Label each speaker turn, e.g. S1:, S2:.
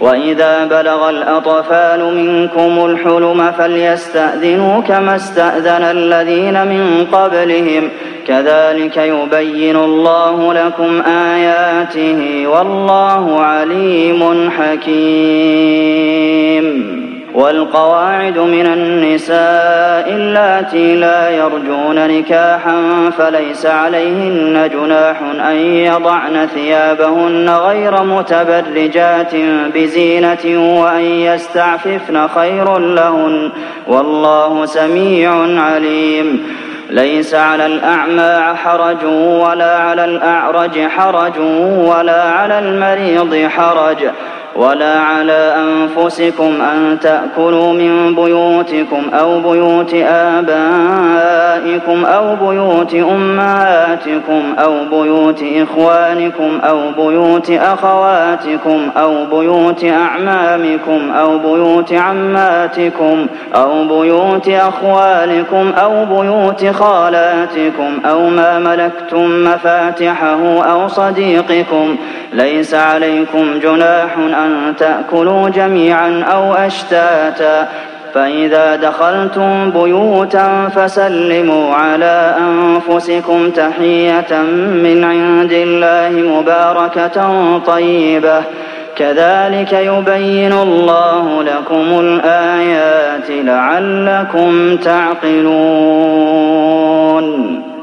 S1: وإذا بلغ الأطفال منكم الحلم فليستأذنوا كما استأذن الذين من قبلهم كذلك يبين الله لكم آياته والله عليم حكيم والقواعد من النساء اللاتي لا يرجون نكاحا فليس عليهن جناح أن يضعن ثيابهن غير متبرجات بزينة وأن يستعففن خير لهن والله سميع عليم ليس على الأعمى حرج ولا على الأعرج حرج ولا على المريض حرج ولا على أنفسكم أن تأكلوا من بيوتكم أو بيوت آبائكم أو بيوت أمهاتكم أو بيوت إخوانكم أو بيوت أخواتكم أو بيوت أعمامكم أو بيوت عماتكم أو بيوت أخوالكم أو بيوت خالاتكم أو ما ملكتم مفاتحه أو صديقكم ليس عليكم جناح أن تأكلوا جميعا أو أشتاتا فإذا دخلتم بيوتا فسلموا على أنفسكم تحية من عند الله مباركة طيبة كذلك يبين الله لكم الآيات لعلكم تعقلون